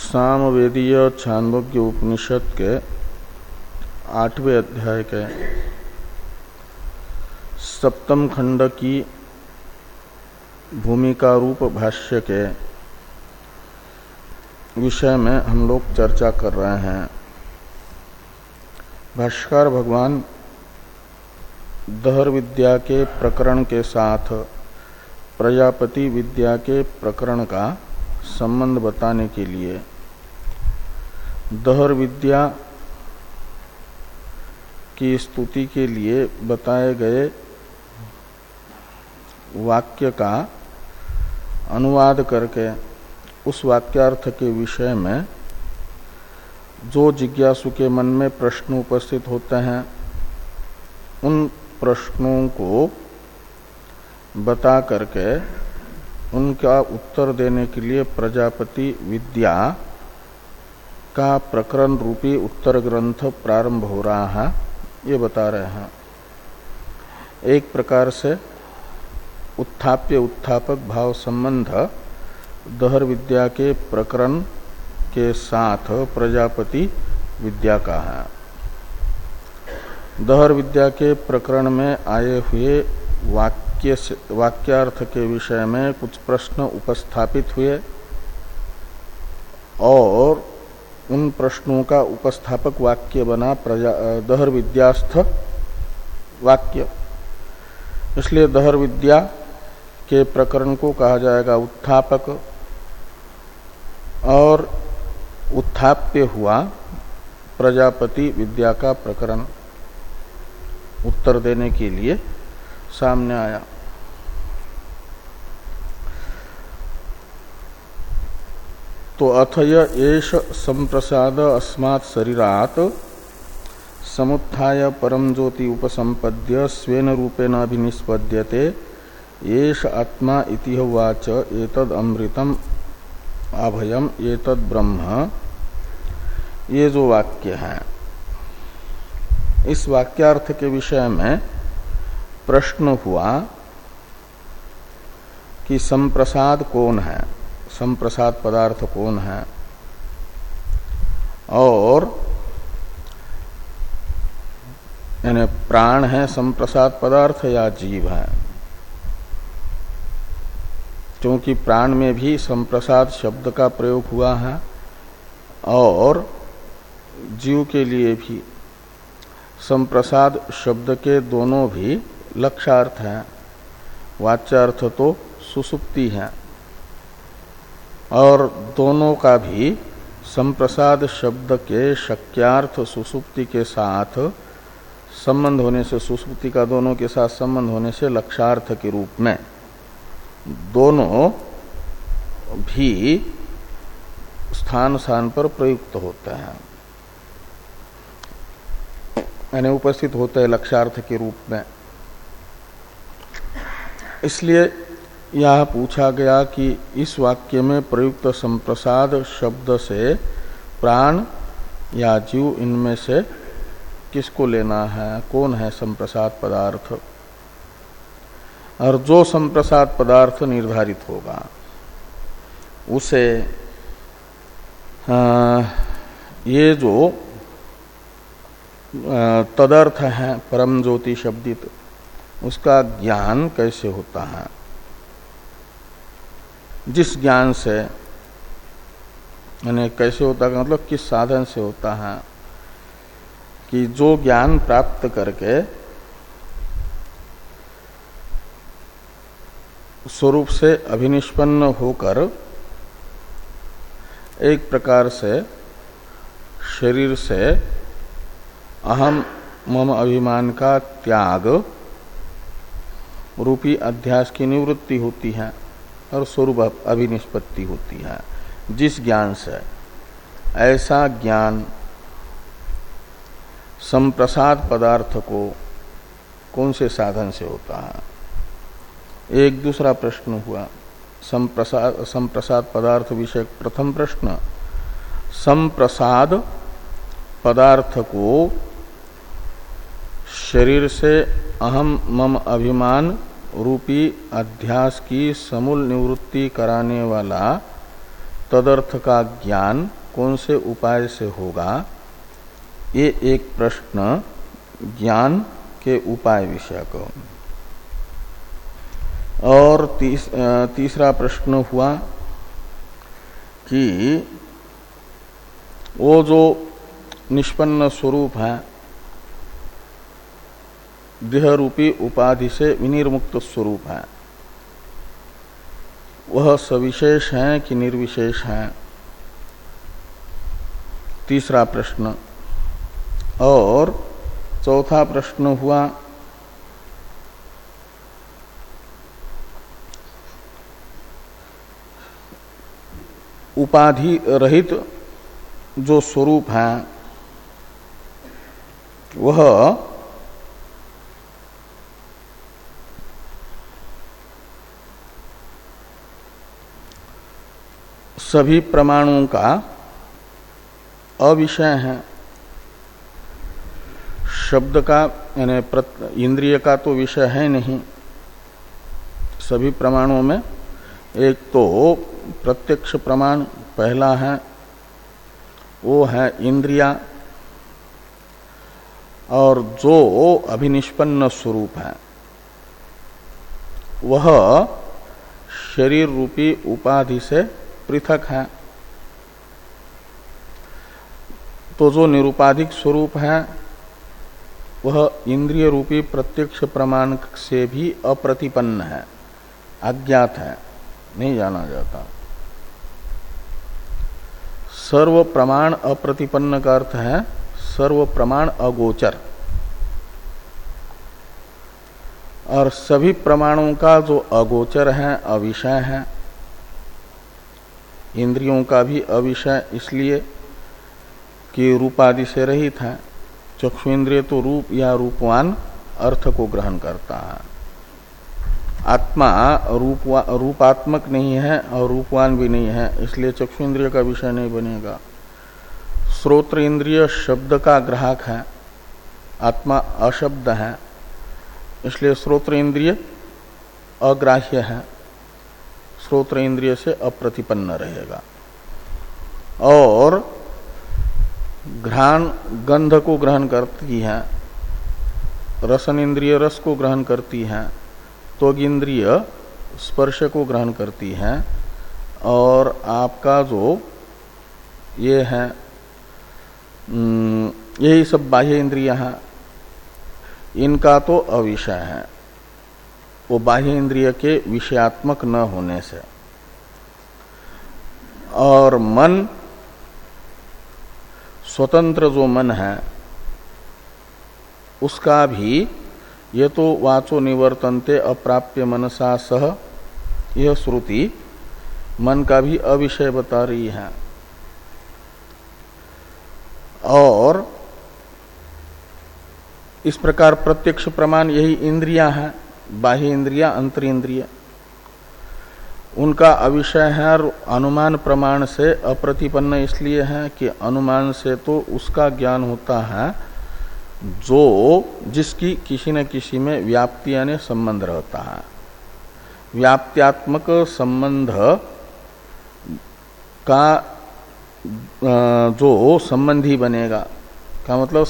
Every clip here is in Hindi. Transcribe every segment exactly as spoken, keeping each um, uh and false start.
सामवेदीय छांदोग्य उपनिषद के आठवें अध्याय के सप्तम खंड की भूमिका रूप भाष्य के विषय में हम लोग चर्चा कर रहे हैं। भाष्यकार भगवान दहर विद्या के प्रकरण के साथ प्रजापति विद्या के प्रकरण का संबंध बताने के लिए दहर विद्या की स्तुति के लिए बताए गए वाक्य का अनुवाद करके उस वाक्यार्थ के विषय में जो जिज्ञासु के मन में प्रश्न उपस्थित होते हैं उन प्रश्नों को बता करके उनका उत्तर देने के लिए प्रजापति विद्या का प्रकरण रूपी उत्तर ग्रंथ प्रारंभ हो रहा है, ये बता रहे हैं। एक प्रकार से उत्थाप्य उत्थापक भाव संबंध दहर विद्या के प्रकरण के साथ प्रजापति विद्या का है। दहर विद्या के प्रकरण में आए हुए वाक्य वाक्यार्थ के विषय में कुछ प्रश्न उपस्थापित हुए और उन प्रश्नों का उपस्थापक वाक्य बना प्रजा दहर विद्यास्थ वाक्य। इसलिए दहर विद्या के प्रकरण को कहा जाएगा उत्थापक और उत्थाप्य हुआ प्रजापति विद्या का प्रकरण उत्तर देने के लिए सामने आया। तो अथय एष संप्रसाद अस्मात् शरीरात् समुत्थाय परम ज्योति उपसंपद्य स्वेन रूपेण अभिनिष्पद्यते एष आत्मा इति वाच एतद् अमृतम अभयम एतद् ब्रह्म। ये जो वाक्य है इस वाक्यार्थ के विषय में प्रश्न हुआ कि संप्रसाद कौन है, संप्रसाद पदार्थ कौन है और यानी प्राण है संप्रसाद पदार्थ या जीव है। क्योंकि प्राण में भी संप्रसाद शब्द का प्रयोग हुआ है और जीव के लिए भी संप्रसाद शब्द के दोनों भी लक्ष्यार्थ है। वाच्यार्थ तो सुसुप्ति है और दोनों का भी संप्रसाद शब्द के शक्यार्थ सुसुप्ति के साथ संबंध होने से, सुसुप्ति का दोनों के साथ संबंध होने से लक्ष्यार्थ के रूप में दोनों भी स्थान स्थान पर प्रयुक्त होते हैं, यानी उपस्थित होते हैं लक्ष्यार्थ के रूप में। इसलिए यह पूछा गया कि इस वाक्य में प्रयुक्त संप्रसाद शब्द से प्राण या जीव इनमें से किसको लेना है, कौन है संप्रसाद पदार्थ। और जो संप्रसाद पदार्थ निर्धारित होगा उसे आ, ये जो तदर्थ है परम ज्योति शब्दित, उसका ज्ञान कैसे होता है। जिस ज्ञान से यानी कैसे होता है मतलब किस साधन से होता है कि जो ज्ञान प्राप्त करके स्वरूप से अभिनिष्पन्न होकर एक प्रकार से शरीर से अहम मम अभिमान का त्याग रूपी अध्यास की निवृत्ति होती है और स्वरूप अभिनिष्पत्ति होती है। जिस ज्ञान से ऐसा ज्ञान संप्रसाद पदार्थ को कौन से साधन से होता है। एक दूसरा प्रश्न हुआ संप्रसाद संप्रसाद पदार्थ विषय प्रथम प्रश्न, संप्रसाद पदार्थ को शरीर से अहम मम अभिमान रूपी अध्यास की समूल निवृत्ति कराने वाला तदर्थ का ज्ञान कौन से उपाय से होगा, ये एक प्रश्न ज्ञान के उपाय विषय को। और तीस, तीसरा प्रश्न हुआ कि वो जो निष्पन्न स्वरूप है देह रूपी उपाधि से विनिर्मुक्त स्वरूप है, वह सविशेष है कि निर्विशेष है, तीसरा प्रश्न। और चौथा प्रश्न हुआ उपाधि रहित जो स्वरूप है वह सभी प्रमाणों का अविषय है। शब्द का यानी इंद्रिय का तो विषय है नहीं। सभी प्रमाणों में एक तो प्रत्यक्ष प्रमाण पहला है, वो है इंद्रिया, और जो अभिनिष्पन्न स्वरूप है वह शरीर रूपी उपाधि से पृथक है। तो जो निरुपाधिक स्वरूप है वह इंद्रिय रूपी प्रत्यक्ष प्रमाण से भी अप्रतिपन्न है, अज्ञात है, नहीं जाना जाता। सर्व प्रमाण अप्रतिपन्न का अर्थ है सर्व प्रमाण अगोचर, और सभी प्रमाणों का जो अगोचर है, अविषय है। इंद्रियों का भी अविषय इसलिए कि रूपादि से रहित है। चक्षु इंद्रिय तो रूप या रूपवान अर्थ को ग्रहण करता है। आत्मा रूप रूपात्मक नहीं है और रूपवान भी नहीं है, इसलिए चक्षु इंद्रिय का विषय नहीं बनेगा। श्रोत्र इंद्रिय शब्द का ग्राहक है, आत्मा अशब्द है, इसलिए श्रोत्र इंद्रिय अग्राह्य है, श्रोत्र इंद्रिय से अप्रतिपन्न रहेगा। और घ्राण गंध को ग्रहण करती है, रसन इंद्रिय रस को ग्रहण करती है, त्वग इंद्रिय स्पर्श को ग्रहण करती है, और आपका जो ये है यही सब बाह्य इंद्रियां हैं, इनका तो अविषय है, वो बाह्य इंद्रिय के विषयात्मक न होने से। और मन, स्वतंत्र जो मन है उसका भी ये तो वाचो निवर्तन्ते अप्राप्य मनसा सह, यह श्रुति मन का भी अविषय बता रही है। और इस प्रकार प्रत्यक्ष प्रमाण यही इंद्रियां हैं, बाह्य इंद्रियां, अंतर इंद्रिय, उनका अविषय है। और अनुमान प्रमाण से अप्रतिपन्न इसलिए है कि अनुमान से तो उसका ज्ञान होता है जो जिसकी किसी न किसी में व्याप्ति यानी संबंध रहता है। व्याप्त्यात्मक संबंध का जो संबंधी बनेगा, का मतलब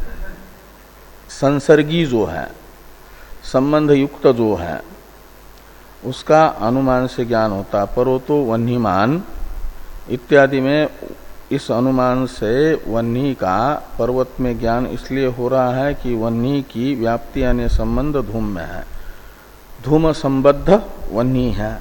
संसर्गी जो है, संबंध युक्त जो है, उसका अनुमान से ज्ञान होता। परो तो वह्निमान इत्यादि में इस अनुमान से वह्नि का पर्वत में ज्ञान इसलिए हो रहा है कि वह्नि की व्याप्ति यानी संबंध धूम में है, धूम संबद्ध वह्नि है।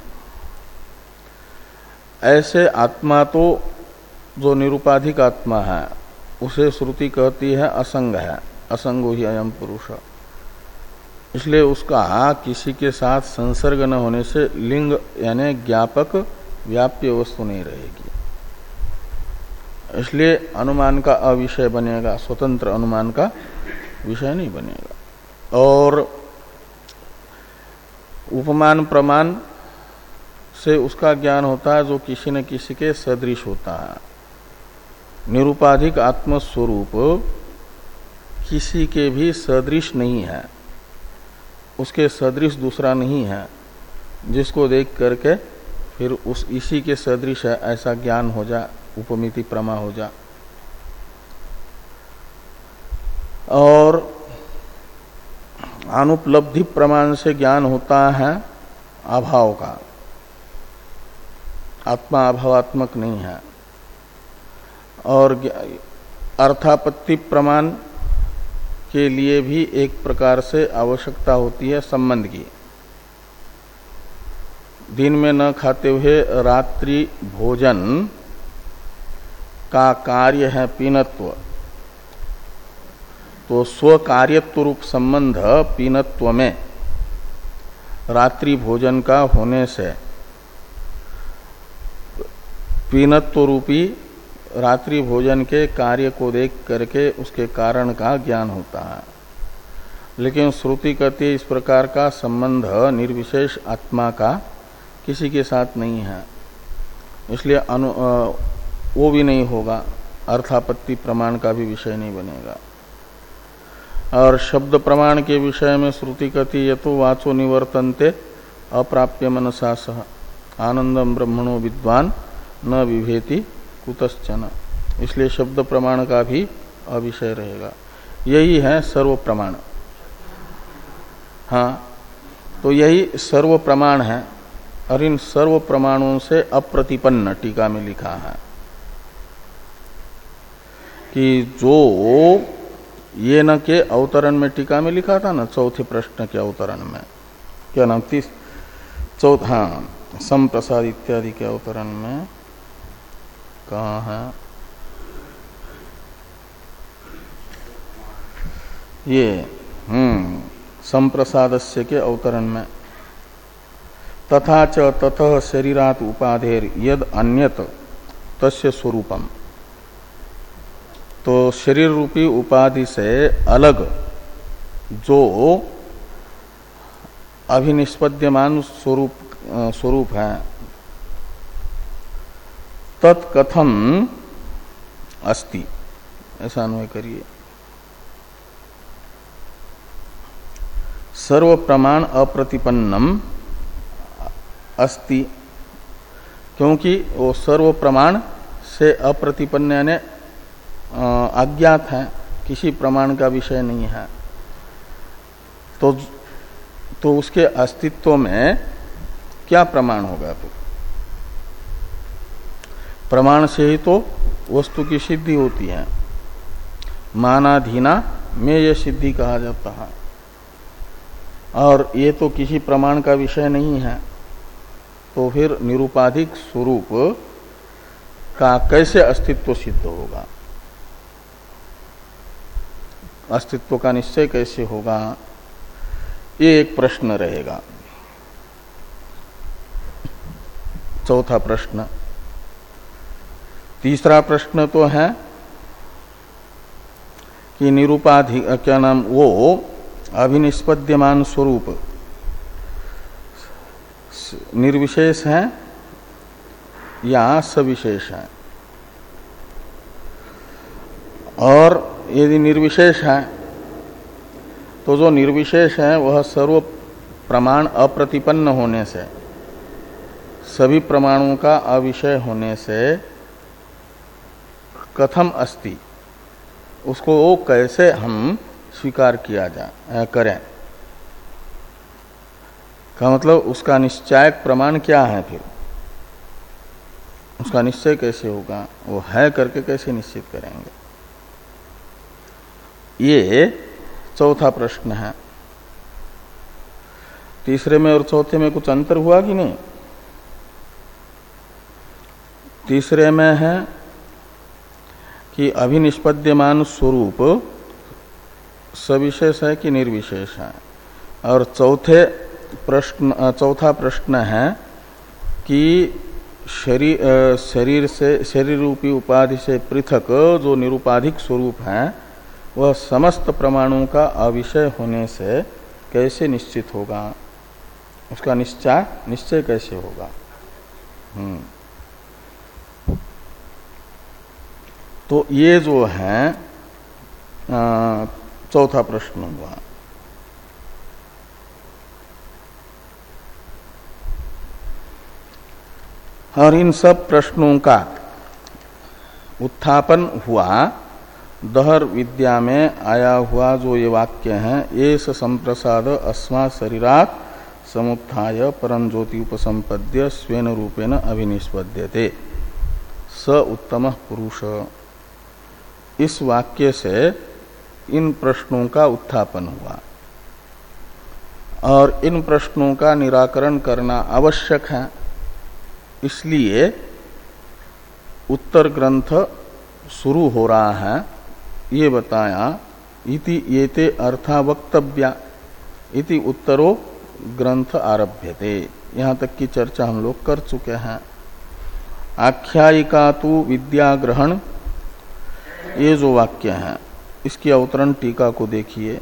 ऐसे आत्मा तो जो निरुपाधिक आत्मा है उसे श्रुति कहती है असंग है, असंगो ही अयम पुरुष। इसलिए उसका किसी के साथ संसर्ग न होने से लिंग यानी ज्ञापक व्याप्य वस्तु नहीं रहेगी, इसलिए अनुमान का अविषय बनेगा, स्वतंत्र अनुमान का विषय नहीं बनेगा। और उपमान प्रमाण से उसका ज्ञान होता है जो किसी न किसी के सदृश होता है। निरुपाधिक आत्मस्वरूप किसी के भी सदृश नहीं है, उसके सदृश दूसरा नहीं है, जिसको देख करके फिर उस इसी के सदृश है ऐसा ज्ञान हो जाए उपमिति प्रमा हो जा। और अनुपलब्धि प्रमाण से ज्ञान होता है अभाव का, आत्मा अभावात्मक नहीं है। और अर्थापत्ति प्रमाण के लिए भी एक प्रकार से आवश्यकता होती है संबंध की। दिन में न खाते हुए रात्रि भोजन का कार्य है पीनत्व, तो स्व कार्यत्व रूप संबंध पीनत्व में रात्रि भोजन का होने से पीनत्व रूपी रात्रि भोजन के कार्य को देख करके उसके कारण का ज्ञान होता है। लेकिन श्रुति कहती है इस प्रकार का संबंध निर्विशेष आत्मा का किसी के साथ नहीं है, इसलिए अनु वो भी नहीं होगा, अर्थापत्ति प्रमाण का भी विषय नहीं बनेगा। और शब्द प्रमाण के विषय में श्रुति कहती है तो वाचो निवर्तन्ते अप्राप्य मनसा सह आनंदम ब्रह्मणो विद्वान न विभेति कुतश्चन, इसलिए शब्द प्रमाण का भी अविषय रहेगा। यही है सर्व प्रमाण। हाँ, तो यही सर्व प्रमाण है। और इन सर्व प्रमाणों से अप्रतिपन्न टीका में लिखा है कि जो ये न के अवतरण में टीका में लिखा था ना, चौथे प्रश्न के अवतरण में, क्या नाम तीस चौथ हाँ संप्रसाद इत्यादि के अवतरण में कहाँ है ये हम्म संप्रसादस्य के अवतरण में, तथा च ततः शरीरात उपाधेर यद अन्यत तस्य स्वरूपम, तो शरीर रूपी उपाधि से अलग जो अभिनिष्पद्यमान स्वरूप स्वरूप है तत्कथम अस्ति, ऐसा अन्वय करिए। सर्व प्रमाण अप्रतिपन्नम अस्ति, क्योंकि वो सर्व प्रमाण से अप्रतिपन्न यानी अज्ञात है, किसी प्रमाण का विषय नहीं है, तो तो उसके अस्तित्व में क्या प्रमाण होगा? तो प्रमाण से ही तो वस्तु की सिद्धि होती है। मानाधीना में यह सिद्धि कहा जाता है, और ये तो किसी प्रमाण का विषय नहीं है, तो फिर निरुपाधिक स्वरूप का कैसे अस्तित्व सिद्ध होगा? अस्तित्व का निश्चय कैसे होगा? ये एक प्रश्न रहेगा। चौथा प्रश्न। तीसरा प्रश्न तो है कि निरुपाधिक क्या नाम वो अभिनिष्पद्यमान स्वरूप निर्विशेष है या सविशेष है? और यदि निर्विशेष है तो जो निर्विशेष है वह सर्व प्रमाण अप्रतिपन्न होने से, सभी प्रमाणों का अविषय होने से कथम अस्ति, उसको वो कैसे हम स्वीकार किया जा करें? का मतलब उसका निश्चायक प्रमाण क्या है? फिर उसका निश्चय कैसे होगा? वो है करके कैसे निश्चित करेंगे? ये चौथा प्रश्न है। तीसरे में और चौथे में कुछ अंतर हुआ कि नहीं? तीसरे में है कि अभिनिष्पद्यमान स्वरूप सविशेष है कि निर्विशेष है, और चौथे प्रश्न चौथा प्रश्न है कि शरीर शरीर से शरीर रूपी उपाधि से पृथक जो निरुपाधिक स्वरूप है वह समस्त प्रमाणों का अविषय होने से कैसे निश्चित होगा? उसका निश्चय निश्चय कैसे होगा? हम्म तो ये जो है चौथा प्रश्न हुआ। और इन सब प्रश्नों का उत्थापन हुआ, दहर विद्या में आया हुआ जो ये वाक्य है, ये संप्रसाद अस्मा शरीरात समुत्थाय परम ज्योति उपसंपद्य स्वेन रूपेण अभिनिष्पद्यते स उत्तम पुरुष। इस वाक्य से इन प्रश्नों का उत्थापन हुआ और इन प्रश्नों का निराकरण करना आवश्यक है। इसलिए उत्तर ग्रंथ शुरू हो रहा है। ये बताया इति येते अर्था वक्तव्या इति उत्तरो ग्रंथ आरभ्यते। यहाँ तक की चर्चा हम लोग कर चुके हैं। आख्यायिका तु विद्या ग्रहण, ये जो वाक्य है इसकी अवतरण टीका को देखिए।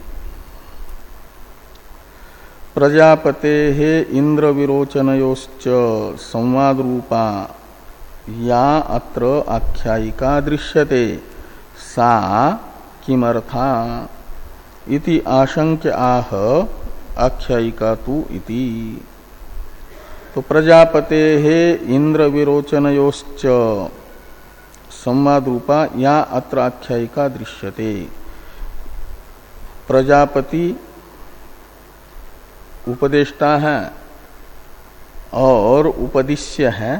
प्रजापते हे इंद्र विरोचनयोश्च संवाद रूपा या अत्र आख्यायिका दृश्यते सा किमर्था इति आशंक्य आह आख्यायिका तु इति। तो प्रजापते हे इंद्र विरोचनयोश्च संवाद रूपा या अत्र आख्यायिका दृश्यते। प्रजापति उपदेष्टा है और उपदिश्य है,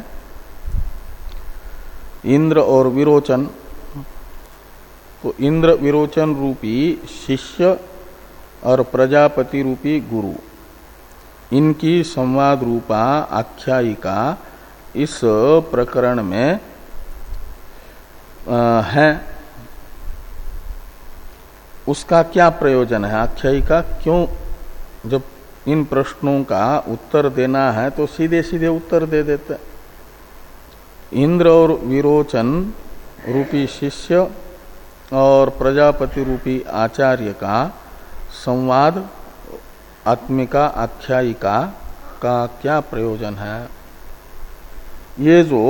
इंद्र और विरोचन। तो इंद्र विरोचन रूपी शिष्य और प्रजापति रूपी गुरु, इनकी संवाद रूपा आख्यायिका इस प्रकरण में आ, है। उसका क्या प्रयोजन है? आख्यायिका क्यों, जब इन प्रश्नों का उत्तर देना है तो सीधे सीधे उत्तर दे देते। इंद्र और विरोचन रूपी शिष्य और प्रजापति रूपी आचार्य का संवाद आत्मिका आख्यायिका का क्या प्रयोजन है? ये जो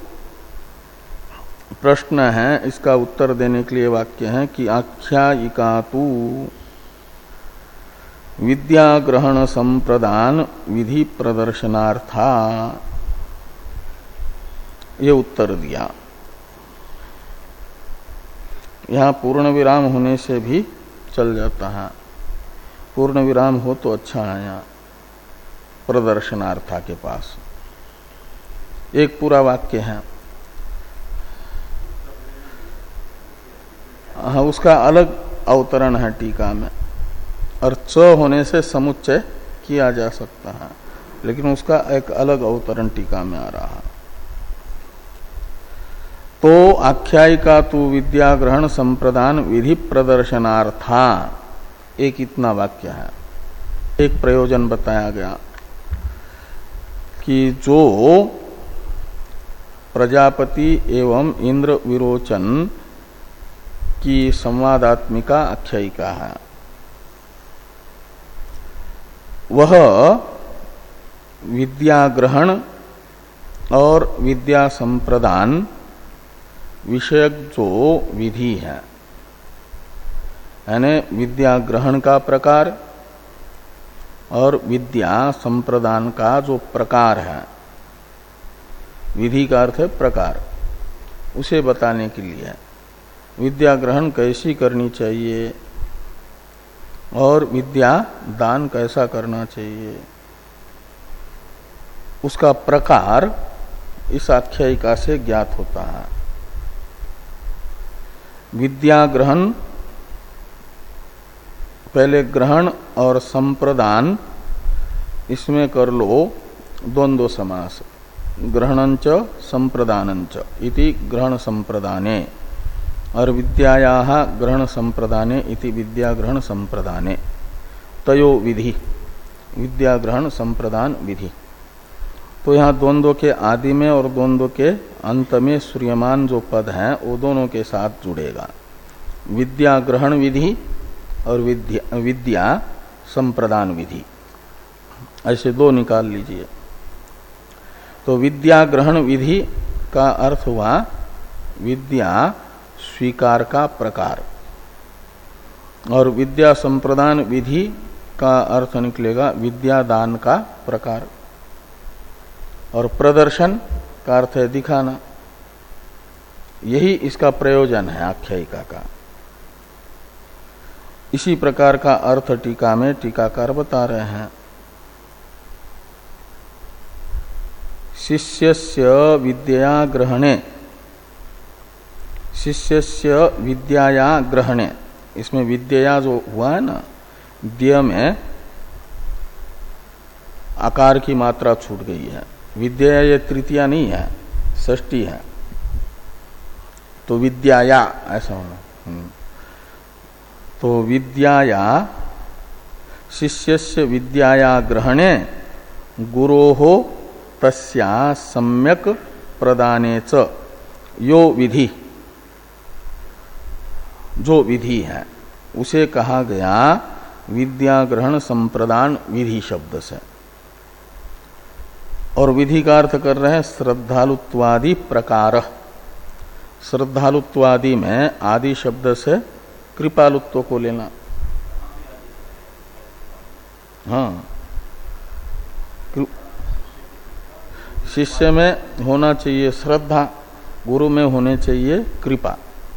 प्रश्न है इसका उत्तर देने के लिए वाक्य है कि आख्यायिका तु विद्या ग्रहण संप्रदान विधि प्रदर्शनार्था, ये उत्तर दिया। यहाँ पूर्ण विराम होने से भी चल जाता है, पूर्ण विराम हो तो अच्छा है। यहाँ प्रदर्शनार्था के पास एक पूरा वाक्य है, हाँ उसका अलग अवतरण है टीका में, और च होने से समुच्चय किया जा सकता है, लेकिन उसका एक अलग अवतरण टीका में आ रहा है। तो आख्यायिका तु विद्या ग्रहण संप्रदान विधि प्रदर्शनार्था, एक इतना वाक्य है। एक प्रयोजन बताया गया कि जो प्रजापति एवं इंद्र विरोचन की संवादात्मिका आख्यायिका है, वह विद्या ग्रहण और विद्या संप्रदान विषयक जो विधि है, यानी विद्या ग्रहण का प्रकार और विद्या संप्रदान का जो प्रकार है, विधि का अर्थ है प्रकार, उसे बताने के लिए विद्या ग्रहण कैसी करनी चाहिए और विद्या दान कैसा करना चाहिए, उसका प्रकार इस आख्यायिका से ज्ञात होता है। विद्या ग्रहण, पहले ग्रहण और संप्रदान, इसमें कर लो द्वंद्व समास, ग्रहणंच संप्रदानंच इति ग्रहण संप्रदाने, और विद्यायाः ग्रहण संप्रदाने इति विद्या ग्रहण संप्रदाने, तयो विधि, विद्या ग्रहण संप्रदान विधि। तो यहाँ द्वंद्व के आदि में और द्वंद्व के अंत में सूर्यमान जो पद हैं वो दोनों के साथ जुड़ेगा। विद्या ग्रहण विधि और विद्या, विद्या संप्रदान विधि, ऐसे दो निकाल लीजिए। तो विद्या ग्रहण विधि का अर्थ हुआ विद्या स्वीकार का प्रकार, और विद्या संप्रदान विधि का अर्थ निकलेगा विद्या दान का प्रकार, और प्रदर्शन का अर्थ है दिखाना। यही इसका प्रयोजन है आख्यायिका का। इसी प्रकार का अर्थ टीका में टीकाकार बता रहे हैं। शिष्यस्य विद्या ग्रहणे, शिष्यस्य विद्याया ग्रहणे, इसमें विद्या जो हुआ है ना, द्य में आकार की मात्रा छूट गई है। विद्या ये तृतीया नहीं है, षष्ठी है, तो विद्याया ऐसा होना। तो विद्याया, शिष्यस्य विद्याया ग्रहणे गुरोहो तस्या सम्यक प्रदाने च यो विधि, जो विधि है उसे कहा गया विद्या ग्रहण संप्रदान विधि शब्द से। और विधि का अर्थ कर रहे हैं श्रद्धालुत्वादि प्रकार। श्रद्धालुत्वादि में आदि शब्द से कृपालुत्व को लेना। हाँ, शिष्य में होना चाहिए श्रद्धा, गुरु में होने चाहिए कृपा,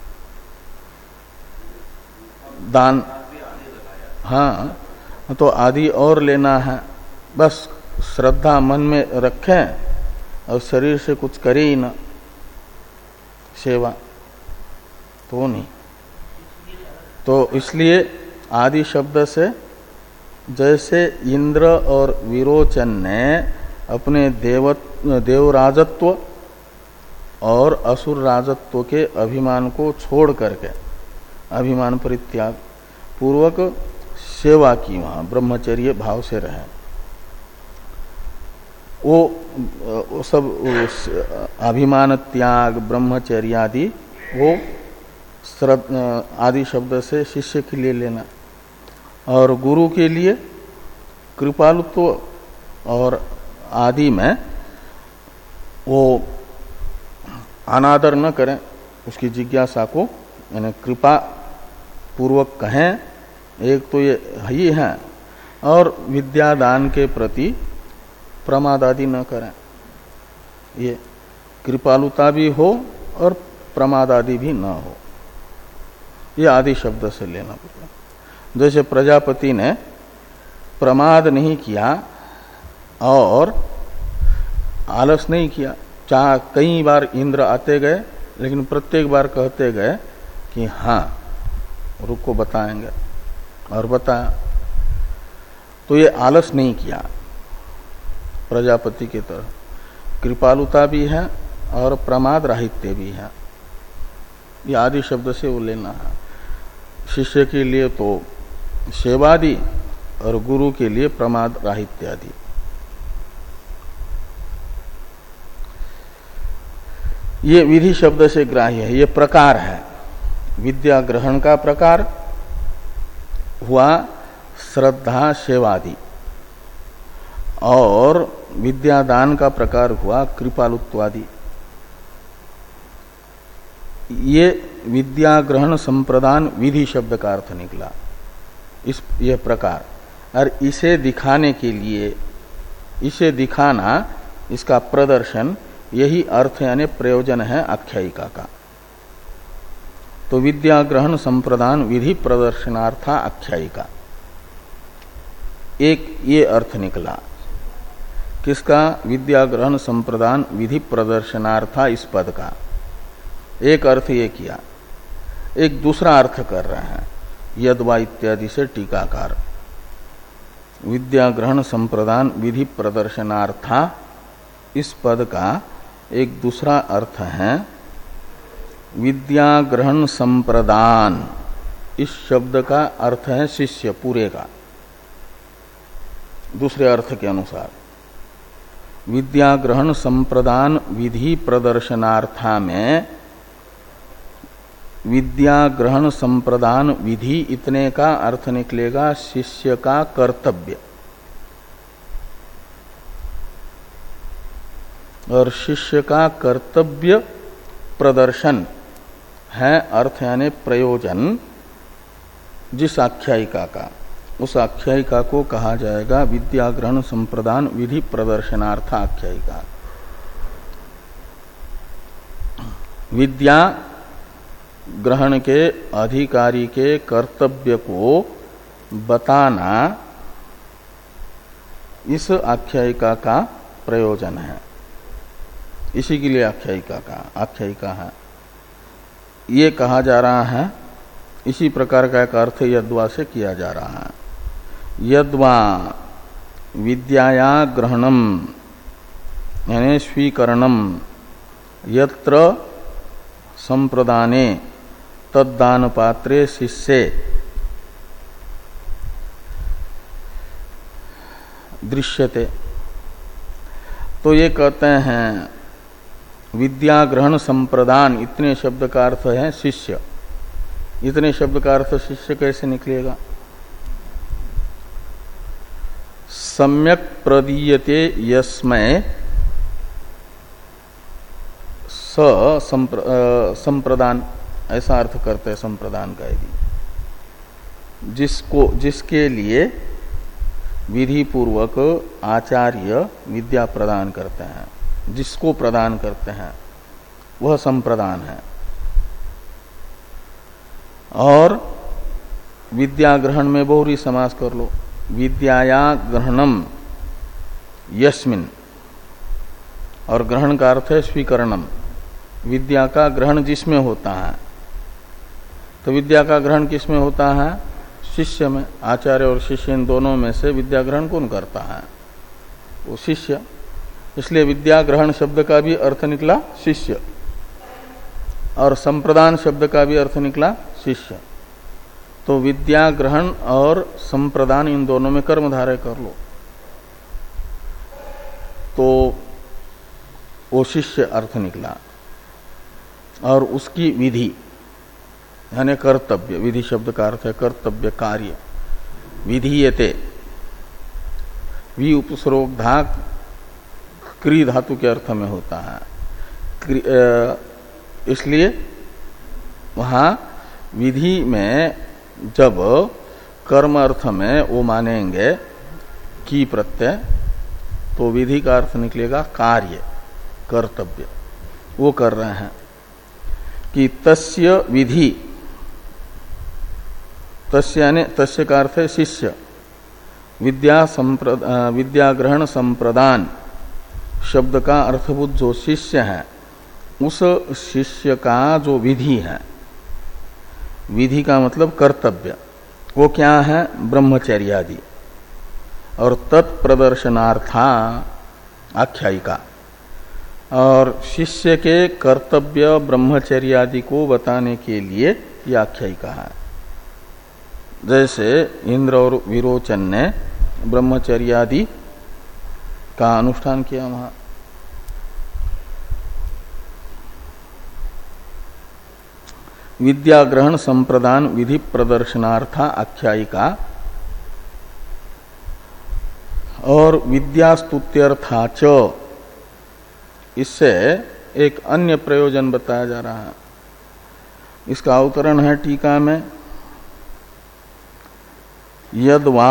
दान। हाँ, तो आदि और लेना है, बस श्रद्धा मन में रखें और शरीर से कुछ करे ही ना सेवा, तो नहीं। तो इसलिए आदि शब्द से जैसे इंद्र और विरोचन ने अपने देवत देवराजत्व और असुर राजत्व के अभिमान को छोड़ करके, अभिमान परित्याग पूर्वक सेवा की, वहां ब्रह्मचर्य भाव से रहे, वो, वो सब अभिमान त्याग ब्रह्मचर्य आदि वो आदि शब्द से शिष्य के लिए लेना। और गुरु के लिए कृपालुत्व और आदि में वो अनादर न करें, उसकी जिज्ञासा को यानी कृपा पूर्वक कहें, एक तो ये ही है, और विद्यादान के प्रति प्रमाद आदि न करें। ये कृपालुता भी हो और प्रमाद आदि भी न हो, ये आदि शब्द से लेना पड़ेगा। जैसे प्रजापति ने प्रमाद नहीं किया और आलस नहीं किया, चाह कई बार इंद्र आते गए, लेकिन प्रत्येक बार कहते गए कि हाँ रुको बताएंगे, और बताया, तो ये आलस नहीं किया। प्रजापति की तरह कृपालुता भी है और प्रमाद राहित्य भी है, ये आदि शब्द से वो लेना है। शिष्य के लिए तो सेवादि और गुरु के लिए प्रमाद राहित्य आदि। ये विधि शब्द से ग्राह्य है, ये प्रकार है। विद्या ग्रहण का प्रकार हुआ श्रद्धा सेवादि, और विद्यादान का प्रकार हुआ कृपालुत्वादि। ये विद्या ग्रहण संप्रदान विधि शब्द का अर्थ निकला, इस ये प्रकार। और इसे दिखाने के लिए, इसे दिखाना, इसका प्रदर्शन, यही अर्थ यानी प्रयोजन है आख्यायिका का। तो विद्या ग्रहण संप्रदान विधि प्रदर्शनार्था आख्यायिका, एक ये अर्थ निकला। किसका? विद्या ग्रहण संप्रदान विधि प्रदर्शनार्था इस पद का एक अर्थ ये किया। एक दूसरा अर्थ कर रहे हैं यद्वा इत्यादि से टीकाकार। विद्या ग्रहण संप्रदान विधि प्रदर्शनार्था इस पद का एक दूसरा अर्थ है विद्या ग्रहण संप्रदान। इस शब्द का अर्थ है शिष्य पूरे का, दूसरे अर्थ के अनुसार। विद्या ग्रहण संप्रदान विधि प्रदर्शनार्था में विद्या ग्रहण संप्रदान विधि इतने का अर्थ निकलेगा शिष्य का कर्तव्य, और शिष्य का कर्तव्य प्रदर्शन है अर्थ यानी प्रयोजन जिस आख्यायिका का, उस आख्यायिका को कहा जाएगा विद्या ग्रहण संप्रदान विधि प्रदर्शनार्थ आख्यायिका। विद्या ग्रहण के अधिकारी के कर्तव्य को बताना इस आख्यायिका का प्रयोजन है। इसी के लिए आख्यायिका का आख्यायिका है। ये कहा जा रहा है, इसी प्रकार का एक अर्थ यद्वा से किया जा रहा है। यद्वा विद्याया ग्रहणम यानी स्वीकरणम यत्र संप्रदाने तद्दान पात्रे शिष्ये दृश्यते। तो ये कहते हैं विद्या ग्रहण संप्रदान, इतने शब्द का अर्थ है शिष्य। इतने शब्द का अर्थ शिष्य कैसे निकलेगा? सम्यक प्रदीयते यस्मै स संप्र, संप्रदान, ऐसा अर्थ करते हैं संप्रदान का। यदि जिसको जिसके लिए विधि पूर्वक आचार्य विद्या प्रदान करते हैं, जिसको प्रदान करते हैं वह संप्रदान है। और विद्या ग्रहण में बहुरी समास कर लो, विद्याया ग्रहणम यस्मिन, और ग्रहण का अर्थ है स्वीकरणम। विद्या का ग्रहण जिसमें होता है, तो विद्या का ग्रहण किसमें होता है? शिष्य में। आचार्य और शिष्य इन दोनों में से विद्या ग्रहण कौन करता है? वो शिष्य। इसलिए विद्या ग्रहण शब्द का भी अर्थ निकला शिष्य, और संप्रदान शब्द का भी अर्थ निकला शिष्य। तो विद्या ग्रहण और संप्रदान इन दोनों में कर्मधारय कर लो, तो वो शिष्य अर्थ निकला। और उसकी विधि यानी कर्तव्य, विधि शब्द का अर्थ है कर्तव्य, कार्य। विधीयते, वि उपसर्ग धा क्री धातु के अर्थ में होता है, इसलिए वहां विधि में जब कर्म अर्थ में वो मानेंगे की प्रत्यय, तो विधि का अर्थ निकलेगा कार्य, कर्तव्य। वो कर रहे हैं कि तस्य विधि, तस्य यानी तस्य का अर्थ है शिष्य, विद्या संप्रद विद्या ग्रहण संप्रदान शब्द का अर्थभूत जो शिष्य है, उस शिष्य का जो विधि है, विधि का मतलब कर्तव्य, वो क्या है? ब्रह्मचर्यादि। और तत्प्रदर्शनार्था आख्यायिका, और शिष्य के कर्तव्य ब्रह्मचर्यादि को बताने के लिए यह आख्यायिका है। जैसे इंद्र और विरोचन ने ब्रह्मचर्यादि का अनुष्ठान किया वहां, विद्या ग्रहण संप्रदान विधि प्रदर्शनार्था आख्यायिका। और विद्यास्तुत्यर्था च, इससे एक अन्य प्रयोजन बताया जा रहा है। इसका अवतरण है टीका में, यद्वा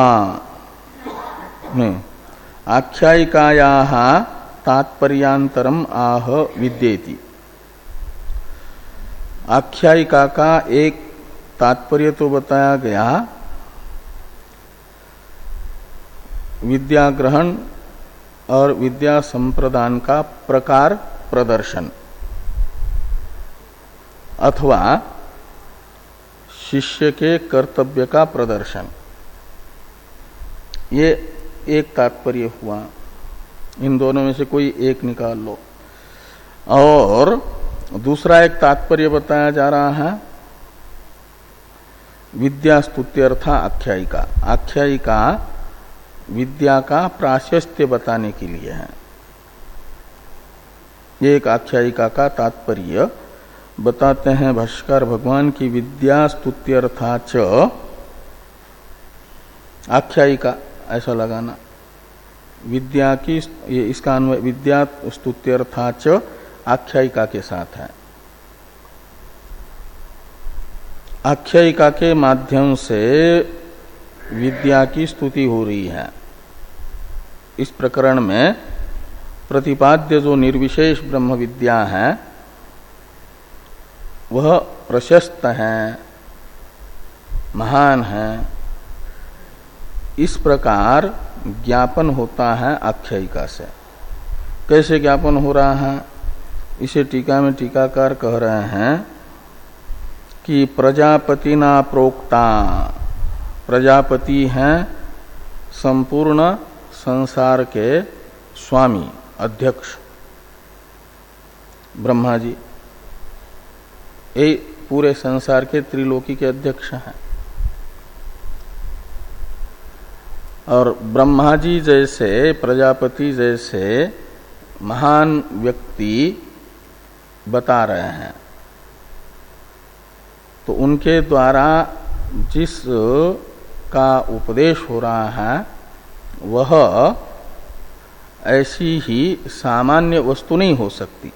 आख्यायिकायाः तात्पर्यांतरम आह विद्येति। आख्यायिका का एक तात्पर्य तो बताया गया, विद्या ग्रहण और विद्या संप्रदान का प्रकार प्रदर्शन, अथवा शिष्य के कर्तव्य का प्रदर्शन, ये एक तात्पर्य हुआ। इन दोनों में से कोई एक निकाल लो। और दूसरा एक तात्पर्य बताया जा रहा है, विद्यास्तुत्यर्था आख्यायिका। आख्यायिका विद्या का प्राशस्त्य बताने के लिए है। ये एक आख्यायिका का तात्पर्य बताते हैं भाष्यकार भगवान की, विद्यास्तुत्यर्था च आख्यायिका, ऐसा लगाना। विद्या की, ये इसका अन्वय विद्या स्तुत्यर्था च आख्यायिका के साथ है। आख्यायिका के माध्यम से विद्या की स्तुति हो रही है। इस प्रकरण में प्रतिपाद्य जो निर्विशेष ब्रह्म विद्या है, वह प्रशस्त हैं, महान हैं, इस प्रकार ज्ञापन होता है आख्यायिका से। कैसे ज्ञापन हो रहा है? इसे टीका में टीकाकार कह रहे हैं कि प्रजापति ना प्रोक्ता, प्रजापति हैं संपूर्ण संसार के स्वामी, अध्यक्ष ब्रह्मा जी, ये पूरे संसार के त्रिलोकी के अध्यक्ष हैं। और ब्रह्मा जी जैसे, प्रजापति जैसे महान व्यक्ति बता रहे हैं, तो उनके द्वारा जिस का उपदेश हो रहा है वह ऐसी ही सामान्य वस्तु नहीं हो सकती।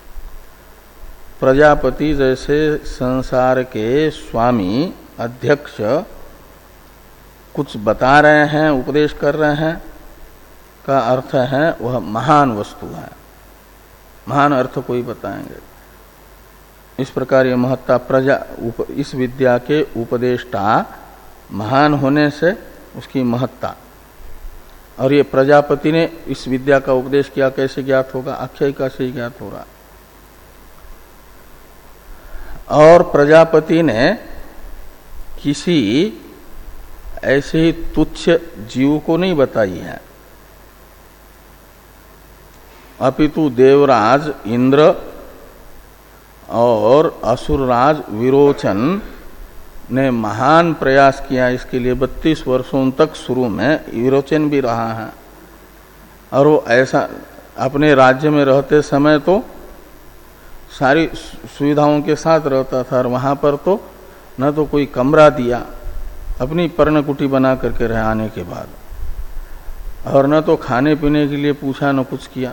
प्रजापति जैसे संसार के स्वामी, अध्यक्ष कुछ बता रहे हैं, उपदेश कर रहे हैं, का अर्थ है वह महान वस्तु है। महान अर्थ कोई बताएंगे। इस प्रकार ये महत्ता प्रजा उप, इस विद्या के उपदेष्टा महान होने से उसकी महत्ता। और ये प्रजापति ने इस विद्या का उपदेश किया, कैसे ज्ञात होगा? आख्यायिका से ही ज्ञात होगा। और प्रजापति ने किसी ऐसे ही तुच्छ जीव को नहीं बताई है, अपितु देवराज इंद्र और असुरराज विरोचन ने महान प्रयास किया इसके लिए। बत्तीस वर्षों तक शुरू में विरोचन भी रहा है, और वो ऐसा अपने राज्य में रहते समय तो सारी सुविधाओं के साथ रहता था, और वहां पर तो न तो कोई कमरा दिया, अपनी पर्णकुटी बना करके रह आने के बाद, और न तो खाने पीने के लिए पूछा, न कुछ किया।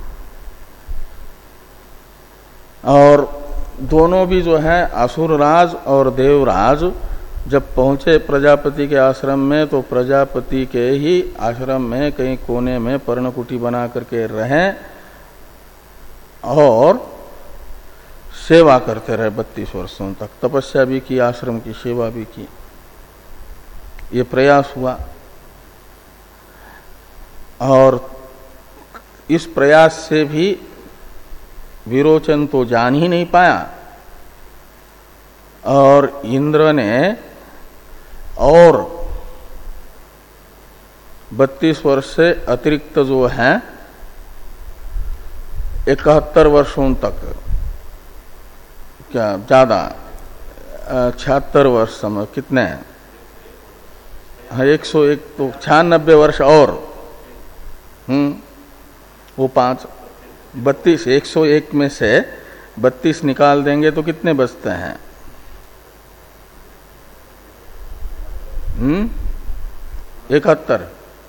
और दोनों भी जो है असुरराज और देवराज जब पहुंचे प्रजापति के आश्रम में, तो प्रजापति के ही आश्रम में कहीं कोने में पर्णकुटी बना करके रहें और सेवा करते रहे बत्तीस वर्षों तक। तपस्या भी की, आश्रम की सेवा भी की। ये प्रयास हुआ, और इस प्रयास से भी विरोचन तो जान ही नहीं पाया, और इंद्र ने और बत्तीस वर्ष से अतिरिक्त जो है इकहत्तर वर्षों तक, क्या ज्यादा, छिहत्तर वर्ष समय, कितने हाँ एक सौ एक तो छियानबे वर्ष और हम्म वो पांच बत्तीस, एक सौ एक में से बत्तीस निकाल देंगे तो कितने बचते हैं? हम्म इकहत्तर,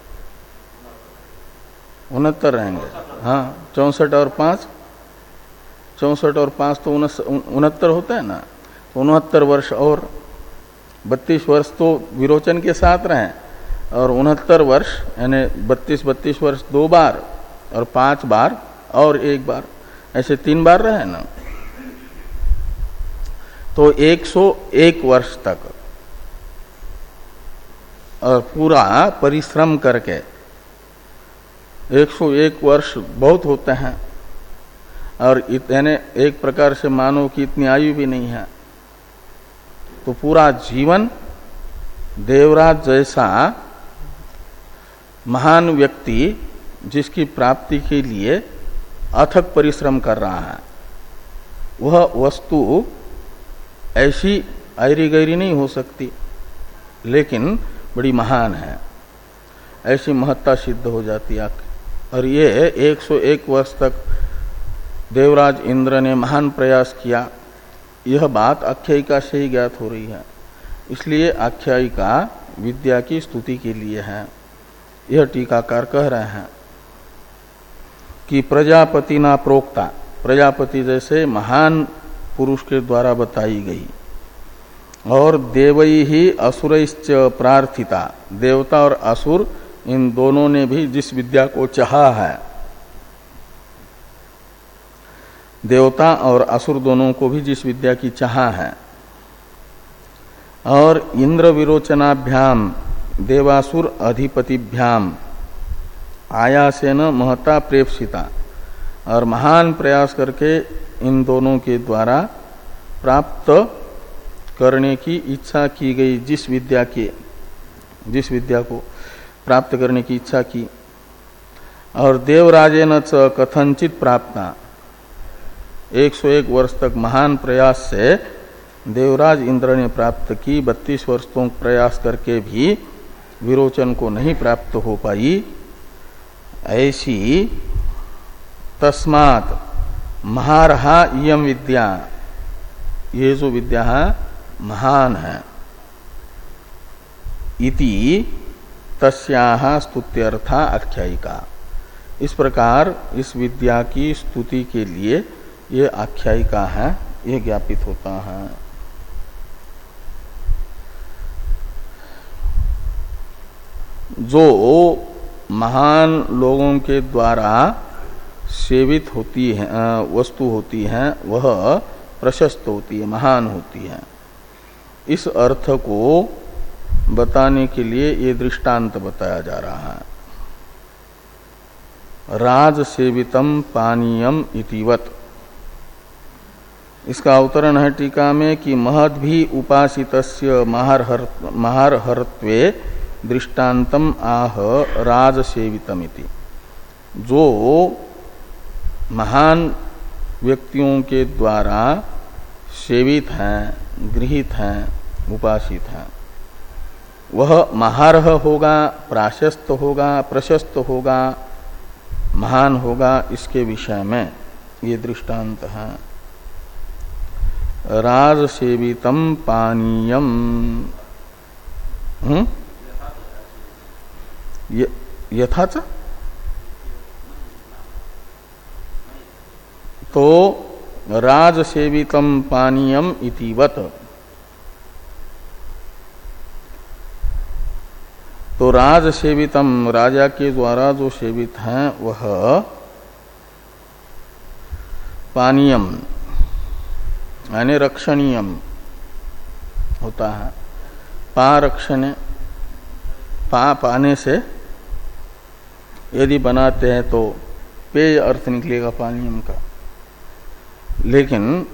उनहत्तर रहेंगे। हाँ, चौसठ और पांच, चौसठ और पांच तो उनहत्तर होता है ना, तो उनहत्तर वर्ष और बत्तीस वर्ष तो विरोचन के साथ रहे, और उनहत्तर वर्ष यानी बत्तीस बत्तीस वर्ष दो बार, और पांच बार और एक बार, ऐसे तीन बार रहे ना, तो एक सौ एक वर्ष तक और पूरा परिश्रम करके, एक सौ एक वर्ष बहुत होते हैं, और इतने एक प्रकार से मानव की इतनी आयु भी नहीं है, तो पूरा जीवन देवराज जैसा महान व्यक्ति जिसकी प्राप्ति के लिए अथक परिश्रम कर रहा है, वह वस्तु ऐसी ऐरी गैरी नहीं हो सकती, लेकिन बड़ी महान है, ऐसी महत्ता सिद्ध हो जाती है। और ये एक सौ एक वर्ष तक देवराज इंद्र ने महान प्रयास किया, यह बात आख्यायिका से ही ज्ञात हो रही है। इसलिए आख्यायिका विद्या की स्तुति के लिए है। यह टीकाकार कह रहे हैं कि प्रजापति ना प्रोक्ता, प्रजापति जैसे महान पुरुष के द्वारा बताई गई, और देवई ही असुरैश्च प्रार्थिता, देवता और असुर इन दोनों ने भी जिस विद्या को चाहा है, देवता और असुर दोनों को भी जिस विद्या की चाह है, और इंद्र विरोचनाभ्याम देवासुर अधिपतिभ्याम आयासेन महता प्रेप्सिता, और महान प्रयास करके इन दोनों के द्वारा प्राप्त करने की इच्छा की गई जिस विद्या की जिस विद्या को प्राप्त करने की इच्छा की, और देवराजेन च कथनचित प्राप्ता, एक सौ एक वर्ष तक महान प्रयास से देवराज इंद्र ने प्राप्त की, बत्तीस वर्षों प्रयास करके भी विरोचन को नहीं प्राप्त हो पाई, ऐसी तस्मात् महारहा इयम विद्या, ये जो विद्या है महान है, इति तस्याः स्तुत्यर्था आख्यायिका। इस प्रकार इस विद्या की स्तुति के लिए ये आख्यायिका है, ये ज्ञापित होता है। जो महान लोगों के द्वारा सेवित होती है वस्तु होती है वह प्रशस्त होती है, महान होती है। इस अर्थ को बताने के लिए ये दृष्टांत बताया जा रहा है। राज सेवितम पानीयम इतिवत, इसका अवतरण है टीका में कि महद भी उपासितस्य महारहर महारहरत्वे दृष्टान्तम आह राज सेवितमिति। जो महान व्यक्तियों के द्वारा सेवित हैं, गृहीत हैं, उपासित हैं, वह महारह होगा, प्राशस्त होगा, प्रशस्त होगा, महान होगा, इसके विषय में ये दृष्टांत है। राज सेवितम पानीयम, हम्म यथाच, तो राज सेवितम पानीयम इतिवत, तो राज सेवितम राजा के द्वारा जो सेवित हैं वह पानीयम यानी रक्षणीयम होता है। पा रक्षण, पा पाने से यदि बनाते हैं तो पेय अर्थ निकलेगा पानीयम का, लेकिन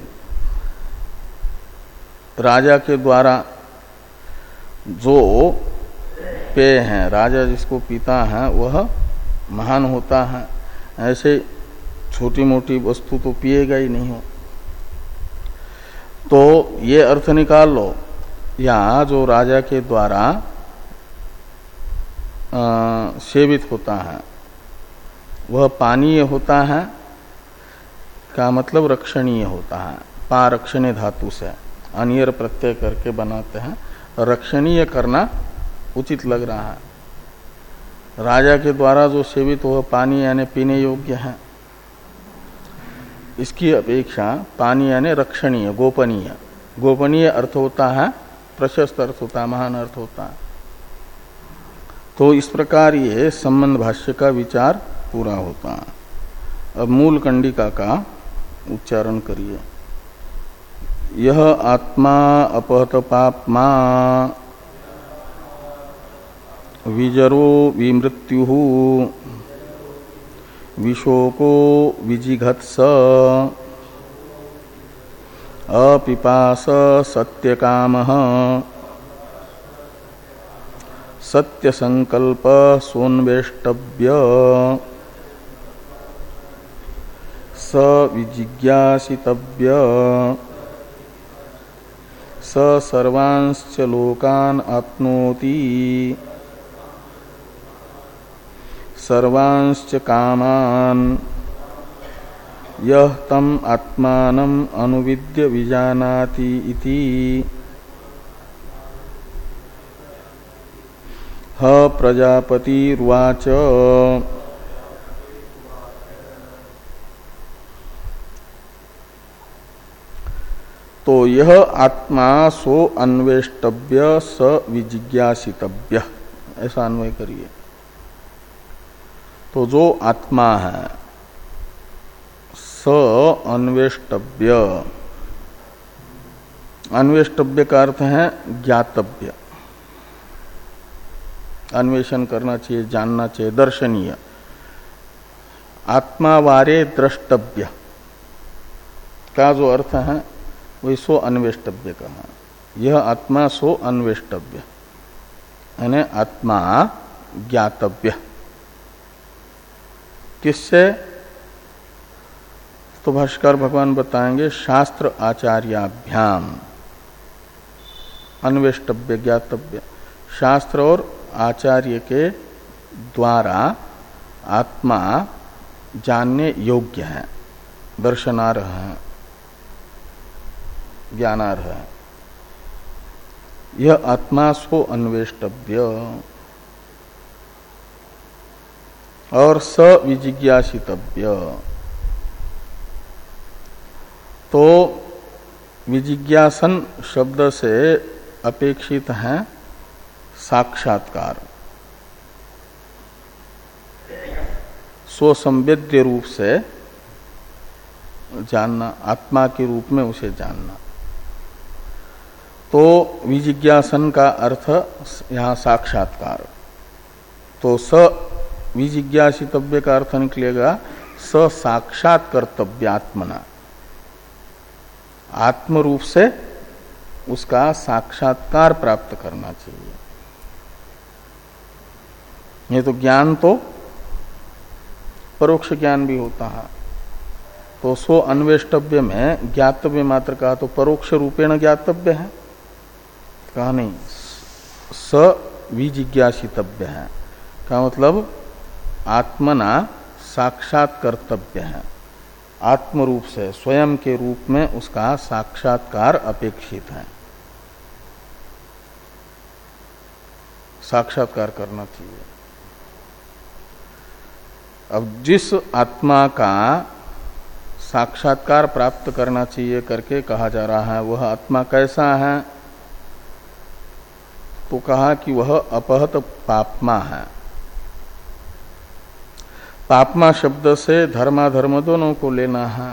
राजा के द्वारा जो पेय हैं, राजा जिसको पीता है वह महान होता है। ऐसे छोटी मोटी वस्तु तो पिएगा ही नहीं हो। तो ये अर्थ निकाल लो, या जो राजा के द्वारा आ, सेवित होता है वह पानीय होता है, का मतलब रक्षणीय होता है। पा रक्षणे धातु से अनियर प्रत्यय करके बनाते हैं, रक्षणीय करना उचित लग रहा है। राजा के द्वारा जो सेवित वह पानी यानी पीने योग्य है, इसकी अपेक्षा पानी यानी रक्षणीय, गोपनीय। गोपनीय अर्थ होता है, प्रशस्त अर्थ होता है, महान अर्थ होता है। तो इस प्रकार ये संबंध भाष्य का विचार पूरा होता है। अब मूल कंडिका का उच्चारण करिए। यह आत्मा अपहत पापमा विजरो विमृत्युः विशोको विजिघत्स अपिपास सत्यकामः सत्यसंकल्प सोन्वेष्टव्य स विजिज्ञासितव्य स सर्वांश्च लोकान् आप्नोति सर्वांश्च कामान् यह तम आत्मानं अनुविद्य विजानाति इति। ह प्रजापतिर्वाच तो यह आत्मा सो अन्वेष्टव्य स विजिज्ञासितव्य, ऐसा अन्वय करिए। तो जो आत्मा है स स अन्वेष्टव्य। अन्वेष्टव्य का अर्थ है ज्ञातव्य, अन्वेषण करना चाहिए, जानना चाहिए, दर्शनीय। आत्मावारे द्रष्टव्य का जो अर्थ है वही सो अन्वेष्टव्य का है। यह आत्मा सो अन्वेष्टव्य, यानी आत्मा ज्ञातव्य। किससे? तो भाष्यकार भगवान बताएंगे शास्त्र आचार्याभ्याम अन्वेष्टव्य ज्ञातव्य। शास्त्र और आचार्य के द्वारा आत्मा जानने योग्य है, दर्शनार्ह है, ज्ञानार्ह है। यह आत्मा सो अन्वेष्टव्य और स विजिज्ञासितव्य। तो विजिज्ञासन शब्द से अपेक्षित है साक्षात्कार, स्वसंवेद्य रूप से जानना, आत्मा के रूप में उसे जानना। तो विजिज्ञासन का अर्थ यहाँ साक्षात्कार। तो स विजिज्ञासितव्य का अर्थ निकलेगा स साक्षात कर्तव्यात्मना, आत्म रूप से उसका साक्षात्कार प्राप्त करना चाहिए। ये तो ज्ञान तो परोक्ष ज्ञान भी होता है। तो सो अन्वेष्टव्य में ज्ञातव्य मात्र का तो परोक्ष रूपेण ज्ञातव्य है, कहा नहीं स विजिज्ञासितव्य है का मतलब आत्मना साक्षात कर्तव्य है, आत्म रूप से स्वयं के रूप में उसका साक्षात्कार अपेक्षित है, साक्षात्कार करना चाहिए। अब जिस आत्मा का साक्षात्कार प्राप्त करना चाहिए करके कहा जा रहा है वह आत्मा कैसा है? तो कहा कि वह अपहत पापमा है। पापमा शब्द से धर्माधर्म दोनों को लेना है,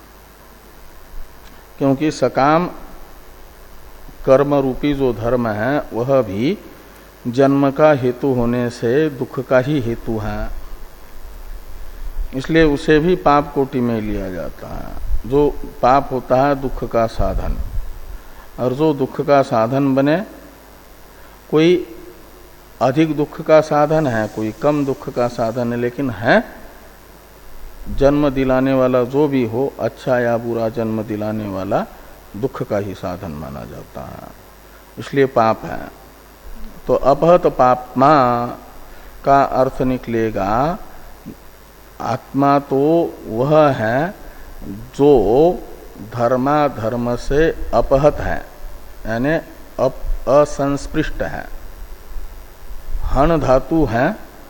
क्योंकि सकाम कर्म रूपी जो धर्म है वह भी जन्म का हेतु होने से दुख का ही हेतु है, इसलिए उसे भी पाप कोटि में लिया जाता है। जो पाप होता है दुख का साधन, और जो दुख का साधन बने, कोई अधिक दुख का साधन है, कोई कम दुख का साधन है, लेकिन है जन्म दिलाने वाला जो भी हो, अच्छा या बुरा जन्म दिलाने वाला दुख का ही साधन माना जाता है, इसलिए पाप है। तो अपहत पापमा का अर्थ निकलेगा आत्मा तो वह है जो धर्माधर्म से अपहत है, यानी असंस्पृष्ट है। हन धातु है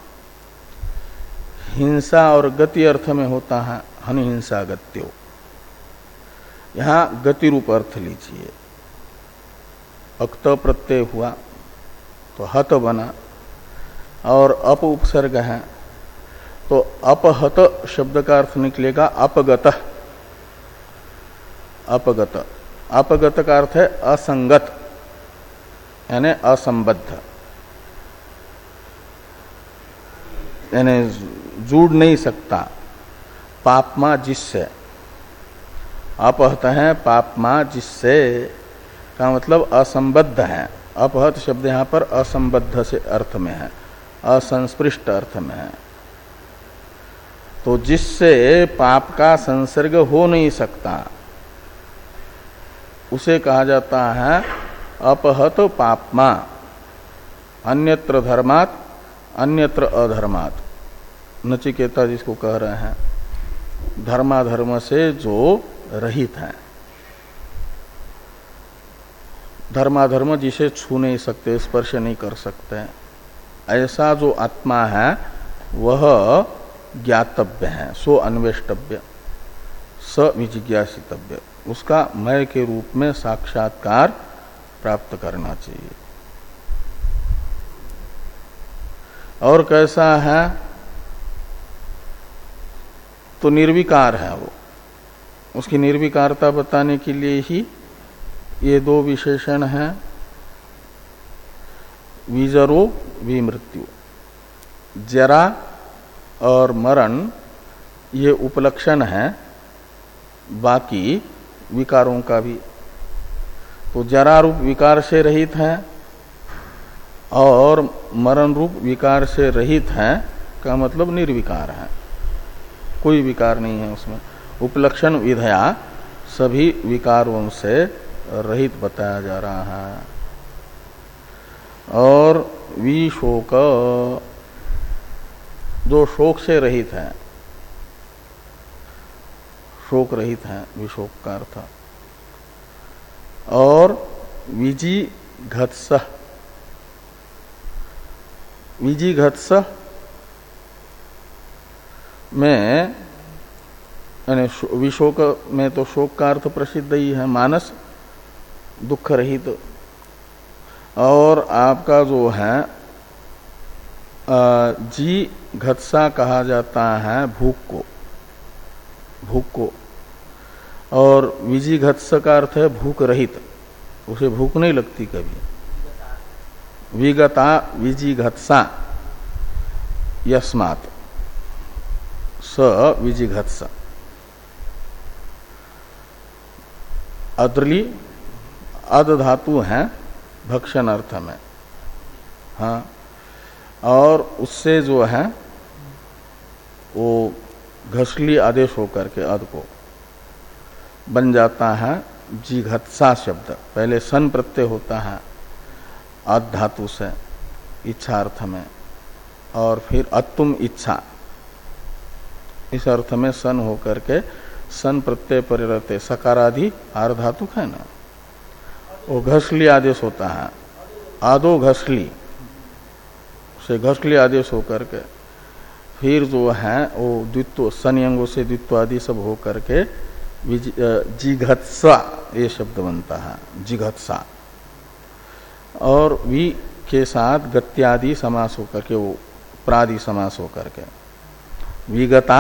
हिंसा और गति अर्थ में होता है, हन हिंसा गत्यो। यहां गति रूप अर्थ लीजिए। अक्त प्रत्यय हुआ तो हत बना, और अप उपसर्ग है तो अपहत शब्द का अर्थ निकलेगा अपगत। अपगत अपगत का अर्थ है असंगत, यानी असंबद्ध, यानी जुड़ नहीं सकता पापमा जिससे। अपहत है पापमा जिससे का मतलब असंबद्ध है। अपहत शब्द यहाँ पर असंबद्ध से अर्थ में है, असंस्पृष्ट अर्थ में है। तो जिससे पाप का संसर्ग हो नहीं सकता उसे कहा जाता है अपहत पापमा। अन्यत्र धर्मात् अन्यत्र अधर्मात्, नचिकेता जिसको कह रहे हैं, धर्माधर्म से जो रहित है। धर्माधर्म जिसे छू नहीं सकते, स्पर्श नहीं कर सकते, ऐसा जो आत्मा है वह ज्ञातव्य है, सो अन्वेष्टव्य, स विजिज्ञासितव्य। उसका मय के रूप में साक्षात्कार प्राप्त करना चाहिए। और कैसा है? तो निर्विकार है वो, उसकी निर्विकारता बताने के लिए ही ये दो विशेषण हैं, विजरो विमृत्यु। जरा और मरण ये उपलक्षण है बाकी विकारों का भी। तो जरा रूप विकार से रहित है और मरण रूप विकार से रहित है का मतलब निर्विकार है, कोई विकार नहीं है उसमें। उपलक्षण विधया सभी विकारों से रहित बताया जा रहा है। और विशोक जो शोक से रहित है, शोक रहित है विशोक का अर्थ। और विजी घत्स, विजी घत्स में यानी विशोक में तो शोक का अर्थ प्रसिद्ध ही है, मानस दुख रहित। और आपका जो है जी घत्सा कहा जाता है भूख को, भूख को। और विजी घत्स का अर्थ है भूख रहित, उसे भूख नहीं लगती कभी। विगता विजी घत्सा यस्मात् स विजी घत्स। अद्रली अद धातु है भक्षण अर्थ में, हाँ। और उससे जो है वो घसली आदेश होकर के अद को बन जाता है जिघत्सा शब्द। पहले सन प्रत्यय होता है अद धातु से इच्छा अर्थ में, और फिर अतुम इच्छा इस अर्थ में सन होकर के सन प्रत्यय परिरते सकारादि आर धातु है ना, वो घसली आदेश होता है। आदो घसली से घसली आदेश होकर के फिर जो है वो द्वित्व सनियंगों से द्वित्व आदि सब होकर के जिघत्सा ये शब्द बनता है, जिघत्सा। और वी के साथ गत्यादि समास होकर के वो प्रादि समास होकर के विगता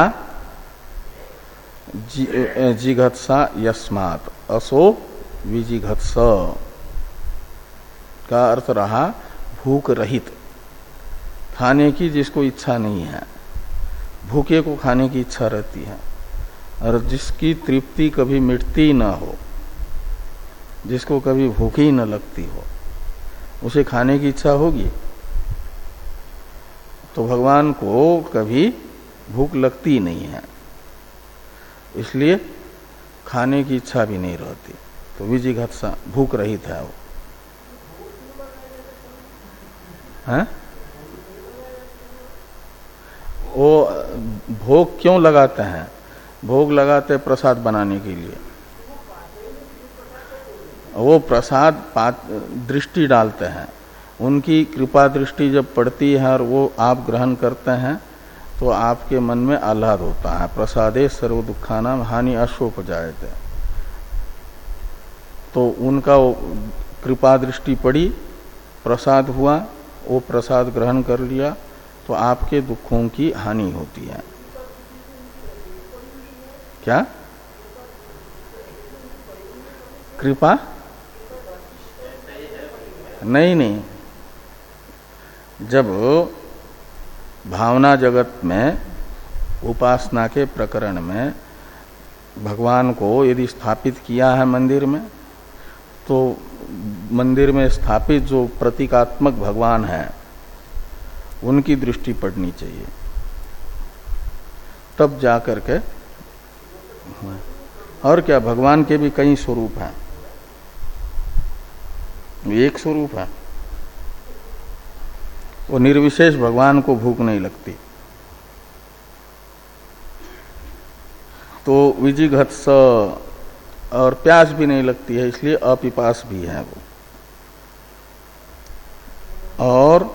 जिघत्सा यस्मात् असो विजिघत्स का अर्थ रहा भूख रहित, खाने की जिसको इच्छा नहीं है। भूखे को खाने की इच्छा रहती है, और जिसकी तृप्ति कभी मिटती न हो, जिसको कभी भूख ही न लगती हो, उसे खाने की इच्छा होगी। तो भगवान को कभी भूख लगती नहीं है, इसलिए खाने की इच्छा भी नहीं रहती। तो विजिघत्सा भूख रहित है वो, है? वो भोग क्यों लगाते हैं? भोग लगाते प्रसाद बनाने के लिए। वो प्रसाद दृष्टि डालते हैं, उनकी कृपा दृष्टि जब पड़ती है और वो आप ग्रहण करते हैं तो आपके मन में आह्लाद होता है। प्रसादे सर्व दुखानाम हानि अशोपजायते। तो उनका वो कृपा दृष्टि पड़ी, प्रसाद हुआ, वो प्रसाद ग्रहण कर लिया, तो आपके दुखों की हानि होती है। क्या कृपा? नहीं नहीं, जब भावना जगत में उपासना के प्रकरण में भगवान को यदि स्थापित किया है मंदिर में, तो मंदिर में स्थापित जो प्रतीकात्मक भगवान है उनकी दृष्टि पड़नी चाहिए, तब जाकर के। और क्या, भगवान के भी कई स्वरूप हैं, एक स्वरूप है, वो निर्विशेष भगवान को भूख नहीं लगती। तो विजिघत्स और प्यास भी नहीं लगती है, इसलिए अपिपास भी है वो। और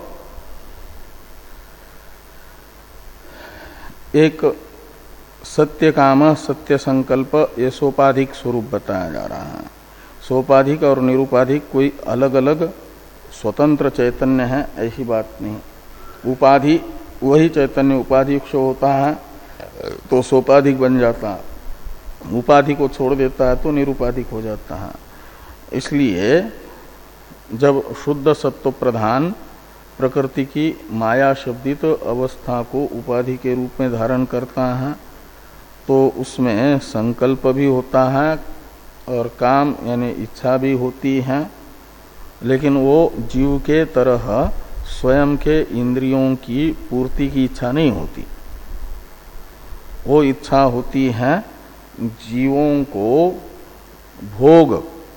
एक सत्य काम सत्य संकल्प ये सोपाधिक स्वरूप बताया जा रहा है। सोपाधिक और निरूपाधिक कोई अलग अलग स्वतंत्र चैतन्य है ऐसी बात नहीं। उपाधि वही चैतन्य उपाधि होता है तो सोपाधिक बन जाता, उपाधि को छोड़ देता है तो निरुपाधिक हो जाता है। इसलिए जब शुद्ध सत्व प्रधान प्रकृति की माया शब्दित अवस्था को उपाधि के रूप में धारण करता है तो उसमें संकल्प भी होता है और काम यानी इच्छा भी होती है, लेकिन वो जीव के तरह स्वयं के इंद्रियों की पूर्ति की इच्छा नहीं होती। वो इच्छा होती है जीवों को भोग,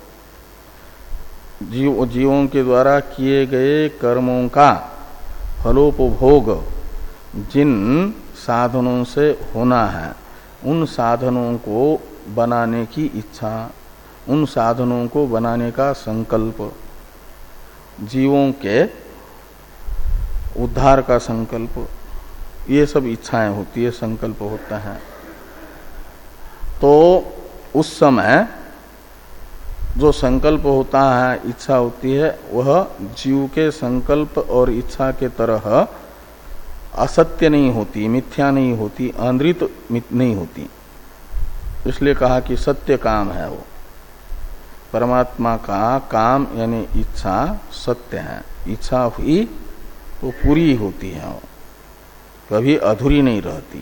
जीव जीवों के द्वारा किए गए कर्मों का फलोपभोग जिन साधनों से होना है उन साधनों को बनाने की इच्छा, उन साधनों को बनाने का संकल्प, जीवों के उद्धार का संकल्प, ये सब इच्छाएं होती है, संकल्प होता है। तो उस समय जो संकल्प होता है, इच्छा होती है, वह जीव के संकल्प और इच्छा के तरह असत्य नहीं होती, मिथ्या नहीं होती, अनृत नहीं होती। इसलिए कहा कि सत्य काम है वो। परमात्मा का काम यानी इच्छा सत्य है। इच्छा हुई तो पूरी होती है, वो कभी अधूरी नहीं रहती।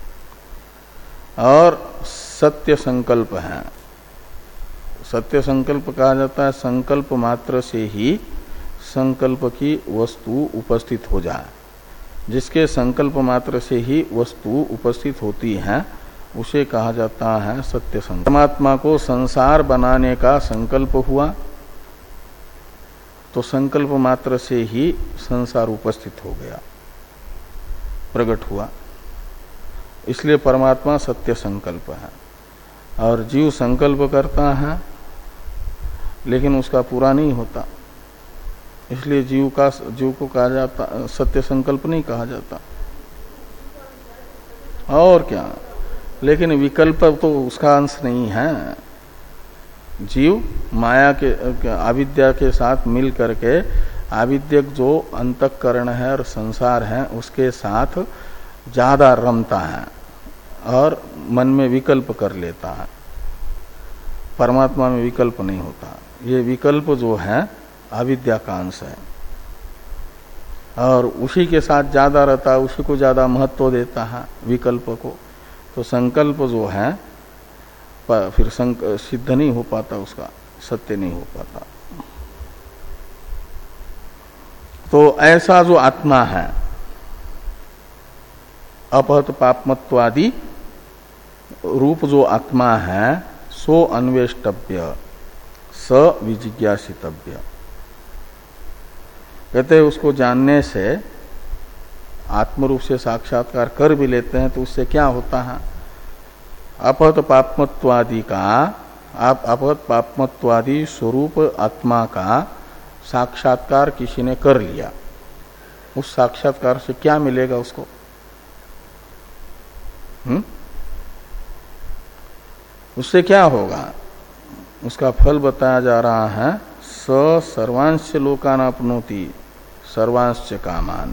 और सत्य संकल्प है। सत्य संकल्प कहा जाता है संकल्प मात्र से ही संकल्प की वस्तु उपस्थित हो जाए। जिसके संकल्प मात्र से ही वस्तु उपस्थित होती है उसे कहा जाता है सत्य संकल्प। परमात्मा को संसार बनाने का संकल्प हुआ तो संकल्प मात्र से ही संसार उपस्थित हो गया, प्रकट हुआ। इसलिए परमात्मा सत्य संकल्प है। और जीव संकल्प करता है लेकिन उसका पूरा नहीं होता, इसलिए जीव का जीव को कहा जाता सत्य संकल्प नहीं कहा जाता। और क्या, लेकिन विकल्प तो उसका अंश नहीं है। जीव माया के अविद्या के साथ मिल करके आविद्यक जो अंतःकरण है और संसार है उसके साथ ज्यादा रमता है और मन में विकल्प कर लेता है। परमात्मा में विकल्प नहीं होता। ये विकल्प जो है अविद्या का अंश है और उसी के साथ ज्यादा रहता है, उसी को ज्यादा महत्व देता है विकल्प को। तो संकल्प जो है फिर सिद्ध नहीं हो पाता, उसका सत्य नहीं हो पाता। तो ऐसा जो आत्मा है अपहत पापमत्वादि रूप जो आत्मा है सो अन्वेष्टव्य स विजिज्ञासितव्य। कहते हैं उसको जानने से आत्मरूप से साक्षात्कार कर भी लेते हैं तो उससे क्या होता है, अपहत पापमत्वादि का आप अपहत पापमत्वादि स्वरूप आत्मा का साक्षात्कार किसी ने कर लिया, उस साक्षात्कार से क्या मिलेगा उसको? हम्म उससे क्या होगा? उसका फल बताया जा रहा है स सर्वांश लोकान अपनोति सर्वांश कामान।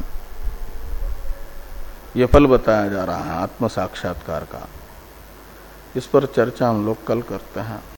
ये फल बताया जा रहा है आत्म साक्षात्कार का। इस पर चर्चा हम लोग कल करते हैं।